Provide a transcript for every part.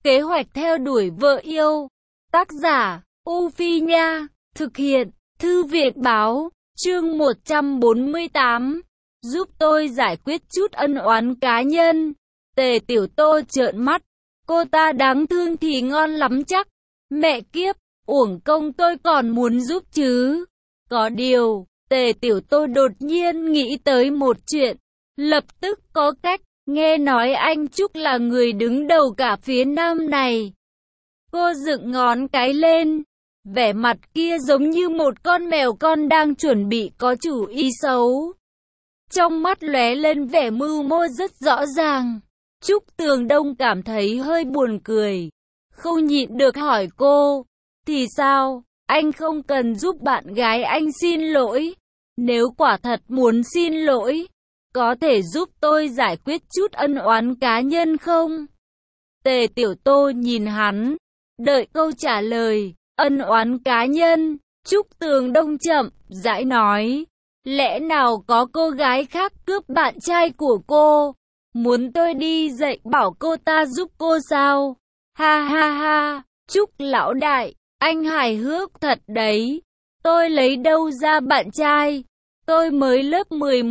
Kế hoạch theo đuổi vợ yêu. Tác giả, U Phi Nha. Thực hiện, Thư viện Báo. Chương 148. Giúp tôi giải quyết chút ân oán cá nhân. Tề Tiểu Tô trợn mắt. Cô ta đáng thương thì ngon lắm chắc. Mẹ kiếp, uổng công tôi còn muốn giúp chứ. Có điều, Tề Tiểu Tô đột nhiên nghĩ tới một chuyện. Lập tức có cách. Nghe nói anh Trúc là người đứng đầu cả phía Nam này. Cô dựng ngón cái lên. Vẻ mặt kia giống như một con mèo con đang chuẩn bị có chủ ý xấu. Trong mắt lóe lên vẻ mưu mô rất rõ ràng. Trúc Tường Đông cảm thấy hơi buồn cười. Không nhịn được hỏi cô. Thì sao, anh không cần giúp bạn gái anh xin lỗi. Nếu quả thật muốn xin lỗi, có thể giúp tôi giải quyết chút ân oán cá nhân không? Tề Tiểu Tô nhìn hắn, đợi câu trả lời. Ân oán cá nhân. Trúc Tường Đông chậm rãi nói. Lẽ nào có cô gái khác cướp bạn trai của cô? Muốn tôi đi dạy bảo cô ta giúp cô sao? Ha ha ha, Trúc lão đại, anh hài hước thật đấy. Tôi lấy đâu ra bạn trai? Tôi mới lớp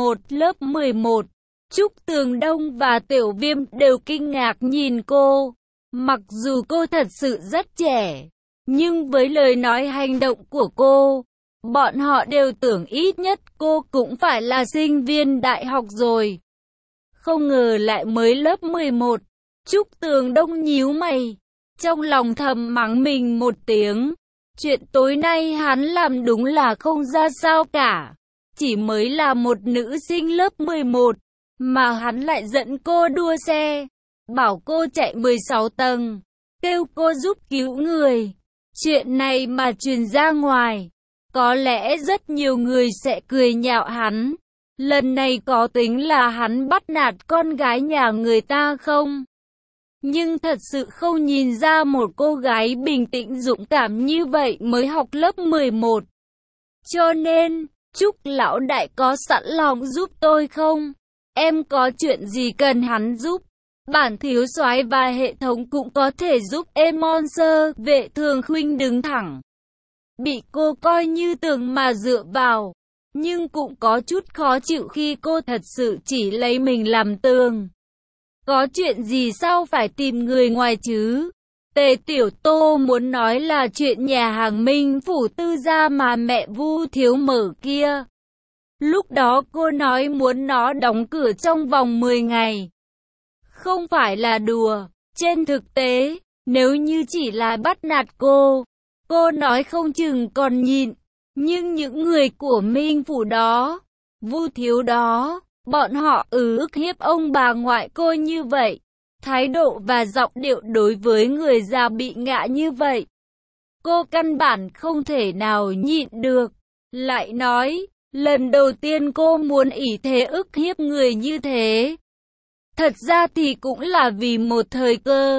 11. Trúc Tường Đông và Tiểu Viêm đều kinh ngạc nhìn cô. Mặc dù cô thật sự rất trẻ, nhưng với lời nói hành động của cô, bọn họ đều tưởng ít nhất cô cũng phải là sinh viên đại học rồi. Không ngờ lại mới lớp 11. Trúc Tường Đông nhíu mày, trong lòng thầm mắng mình một tiếng. Chuyện tối nay hắn làm đúng là không ra sao cả. Chỉ mới là một nữ sinh lớp 11, mà hắn lại dẫn cô đua xe, bảo cô chạy 16 tầng, kêu cô giúp cứu người. Chuyện này mà truyền ra ngoài, có lẽ rất nhiều người sẽ cười nhạo hắn. Lần này có tính là hắn bắt nạt con gái nhà người ta không? Nhưng thật sự không nhìn ra một cô gái bình tĩnh dũng cảm như vậy mới học lớp 11. Cho nên, Trúc lão đại có sẵn lòng giúp tôi không? Em có chuyện gì cần hắn giúp? Bản thiếu soái và hệ thống cũng có thể giúp em. Monster Vệ Thường Khuynh đứng thẳng. Bị cô coi như tường mà dựa vào, nhưng cũng có chút khó chịu khi cô thật sự chỉ lấy mình làm tường. Có chuyện gì sao phải tìm người ngoài chứ? Tề Tiểu Tô muốn nói là chuyện nhà hàng Minh Phủ Tư gia mà mẹ Vu Thiếu mở kia. Lúc đó cô nói muốn nó đóng cửa trong vòng 10 ngày. Không phải là đùa. Trên thực tế, nếu như chỉ là bắt nạt cô nói không chừng còn nhịn. Nhưng những người của Minh Phủ đó, Vu Thiếu đó, bọn họ ức hiếp ông bà ngoại cô như vậy. Thái độ và giọng điệu đối với người già bị ngã như vậy, cô căn bản không thể nào nhịn được. Lại nói, lần đầu tiên cô muốn ỷ thế ức hiếp người như thế. Thật ra thì cũng là vì một thời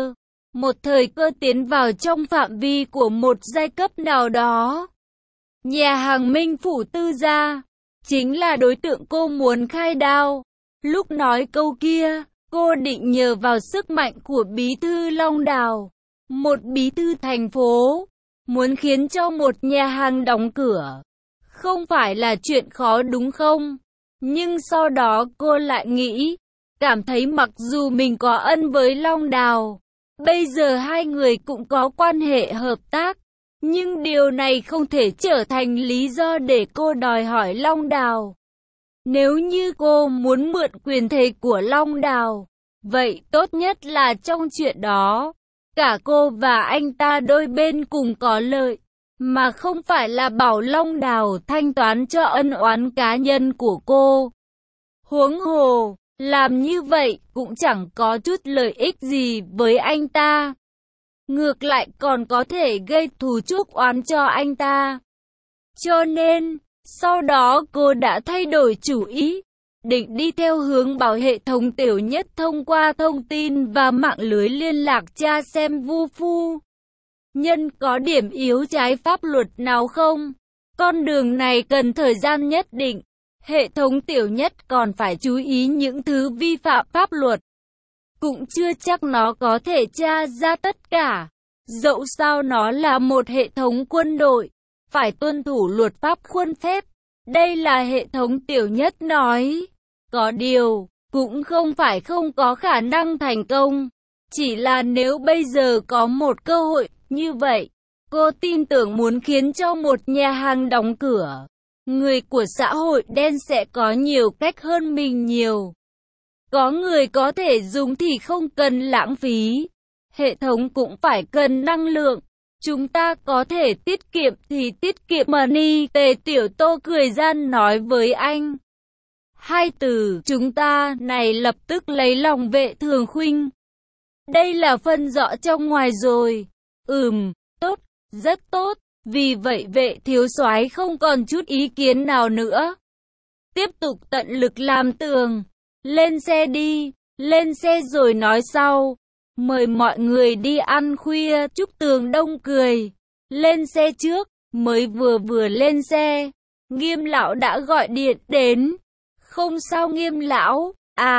cơ tiến vào trong phạm vi của một giai cấp nào đó. Nhà hàng Minh Phủ Tư gia chính là đối tượng cô muốn khai đao. Lúc nói câu kia, cô định nhờ vào sức mạnh của bí thư Long Đào, một bí thư thành phố, muốn khiến cho một nhà hàng đóng cửa. Không phải là chuyện khó đúng không? Nhưng sau đó cô lại nghĩ, cảm thấy mặc dù mình có ân với Long Đào, bây giờ hai người cũng có quan hệ hợp tác, nhưng điều này không thể trở thành lý do để cô đòi hỏi Long Đào. Nếu như cô muốn mượn quyền thế của Long Đào, vậy tốt nhất là trong chuyện đó, cả cô và anh ta đôi bên cùng có lợi, mà không phải là bảo Long Đào thanh toán cho ân oán cá nhân của cô. Huống hồ, làm như vậy cũng chẳng có chút lợi ích gì với anh ta. Ngược lại còn có thể gây thù chuốc oán cho anh ta. Cho nên, sau đó cô đã thay đổi chủ ý, định đi theo hướng bảo hệ thống Tiểu Nhất thông qua thông tin và mạng lưới liên lạc tra xem Vu phu nhân có điểm yếu trái pháp luật nào không. Con đường này cần thời gian nhất định. Hệ thống Tiểu Nhất còn phải chú ý những thứ vi phạm pháp luật. cũng chưa chắc nó có thể tra ra tất cả. Dẫu sao nó là một hệ thống quân đội, phải tuân thủ luật pháp khuôn phép. Đây là hệ thống Tiểu Nhất nói. Có điều, cũng không phải không có khả năng thành công. Chỉ là nếu bây giờ có một cơ hội như vậy, cô tin tưởng muốn khiến cho một nhà hàng đóng cửa, người của xã hội đen sẽ có nhiều cách hơn mình nhiều. Có người có thể dùng thì không cần lãng phí. Hệ thống cũng phải cần năng lượng. Chúng ta có thể tiết kiệm thì tiết kiệm money. Tề Tiểu Tô cười gian nói với anh. Hai từ chúng ta này lập tức lấy lòng Vệ Thường Khuynh. Đây là phân rõ trong ngoài rồi. Tốt, rất tốt. Vì vậy Vệ thiếu soái không còn chút ý kiến nào nữa. Tiếp tục tận lực làm tường. Lên xe đi, lên xe rồi nói sau. Mời mọi người đi ăn khuya. Trúc Tường Đông cười. Lên xe trước, mới vừa lên xe. Nghiêm lão đã gọi điện đến. Không sao Nghiêm lão,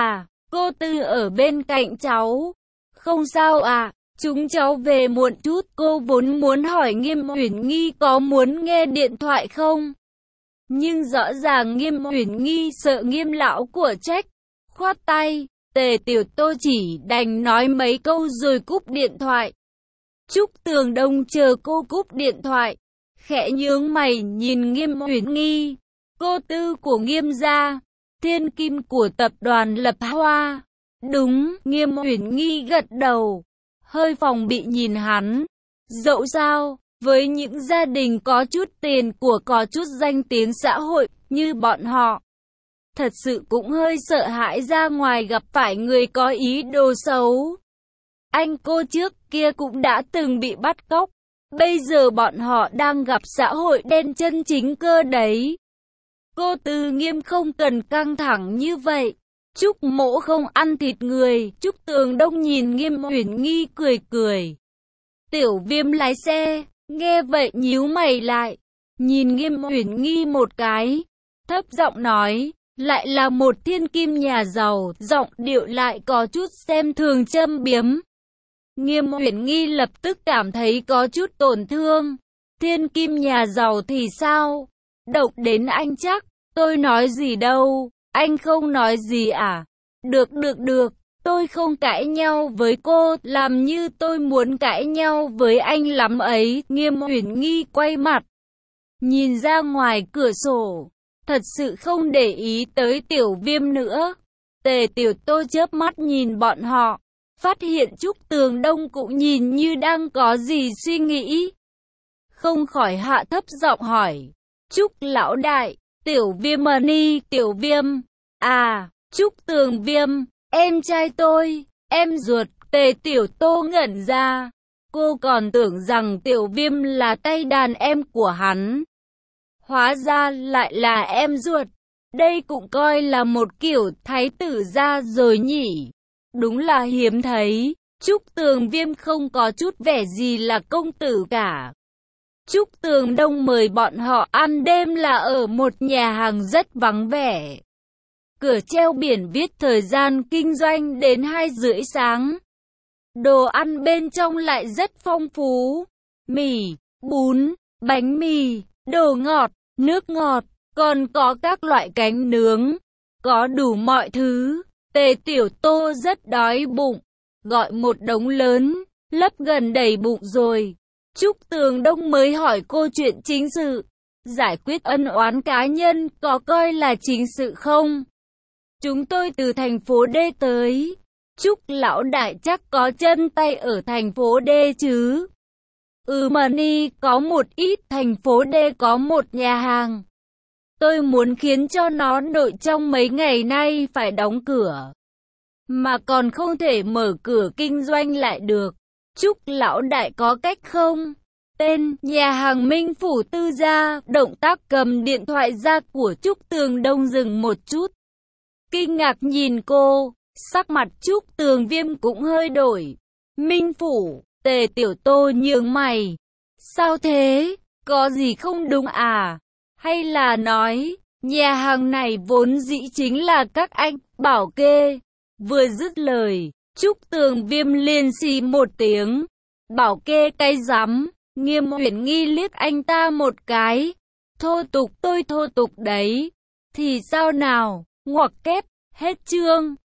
cô Tư ở bên cạnh cháu. Không sao chúng cháu về muộn chút. Cô vốn muốn hỏi Nghiêm Uyển Nghi có muốn nghe điện thoại không. Nhưng rõ ràng Nghiêm Uyển Nghi sợ Nghiêm lão của trách. Khoát tay, Tề Tiểu Tô chỉ đành nói mấy câu rồi cúp điện thoại. Trúc Tường Đông chờ cô cúp điện thoại, khẽ nhướng mày nhìn Nghiêm Uyển Nghi, cô Tư của Nghiêm gia, thiên kim của tập đoàn Lập Hoa. Đúng, Nghiêm Uyển Nghi gật đầu, hơi phòng bị nhìn hắn. Dẫu sao, với những gia đình có chút tiền của có chút danh tiếng xã hội như bọn họ, thật sự cũng hơi sợ hãi ra ngoài gặp phải người có ý đồ xấu. Anh cô trước kia cũng đã từng bị bắt cóc, bây giờ bọn họ đang gặp xã hội đen chân chính cơ đấy. Cô Tư Nghiêm không cần căng thẳng như vậy. Trúc mỗ không ăn thịt người. Trúc Tường Đông nhìn Nghiêm Uyển Nghi cười cười. Tiểu Viêm lái xe, nghe vậy nhíu mày lại, nhìn Nghiêm Uyển Nghi một cái, thấp giọng nói, lại là một thiên kim nhà giàu, giọng điệu lại có chút xem thường châm biếm. Nghiêm Uyển Nghi lập tức cảm thấy có chút tổn thương. Thiên kim nhà giàu thì sao? Độc đến anh chắc. Tôi nói gì đâu, anh không nói gì à? Được, tôi không cãi nhau với cô, làm như tôi muốn cãi nhau với anh lắm ấy. Nghiêm Uyển Nghi quay mặt, nhìn ra ngoài cửa sổ, thật sự không để ý tới Tiểu Viêm nữa. Tề Tiểu Tô chớp mắt nhìn bọn họ, phát hiện Trúc Tường Đông cũng nhìn như đang có gì suy nghĩ. Không khỏi hạ thấp giọng hỏi, Trúc lão đại, Tiểu Viêm Mani, Tiểu Viêm, Trúc Tường Viêm, em trai tôi, em ruột. Tề Tiểu Tô ngẩn ra, cô còn tưởng rằng Tiểu Viêm là tay đàn em của hắn, hóa ra lại là em ruột. Đây cũng coi là một kiểu thái tử gia rồi nhỉ. Đúng là hiếm thấy. Trúc Tường Viêm không có chút vẻ gì là công tử cả. Trúc Tường Đông mời bọn họ ăn đêm là ở một nhà hàng rất vắng vẻ. Cửa treo biển viết thời gian kinh doanh đến 2:30 sáng. Đồ ăn bên trong lại rất phong phú. Mì, bún, bánh mì, đồ ngọt, nước ngọt, còn có các loại cánh nướng. Có đủ mọi thứ. Tề Tiểu Tô rất đói bụng, gọi một đống lớn, lấp gần đầy bụng rồi. Trúc Tường Đông mới hỏi cô chuyện chính sự. Giải quyết ân oán cá nhân có coi là chính sự không? Chúng tôi từ thành phố D tới. Trúc lão đại chắc có chân tay ở thành phố D chứ? Mani có một ít, thành phố D có một nhà hàng. Tôi muốn khiến cho nó nội trong mấy ngày nay phải đóng cửa, mà còn không thể mở cửa kinh doanh lại được. Trúc lão đại có cách không? Tên nhà hàng Minh Phủ Tư gia. Động tác cầm điện thoại ra của Trúc Tường Đông dừng một chút, kinh ngạc nhìn cô. Sắc mặt Trúc Tường Viêm cũng hơi đổi. Minh Phủ. Tề Tiểu Tô nhướng mày. Sao thế? Có gì không đúng à? Hay là nói, nhà hàng này vốn dĩ chính là các anh bảo kê? Vừa dứt lời, Trúc Tường Viêm liền xì một tiếng. Bảo kê cái rắm. Nghiêm Uyển Nghi liếc anh ta một cái. Thô tục, tôi thô tục đấy. Thì sao nào? Ngoặc kép, hết chương.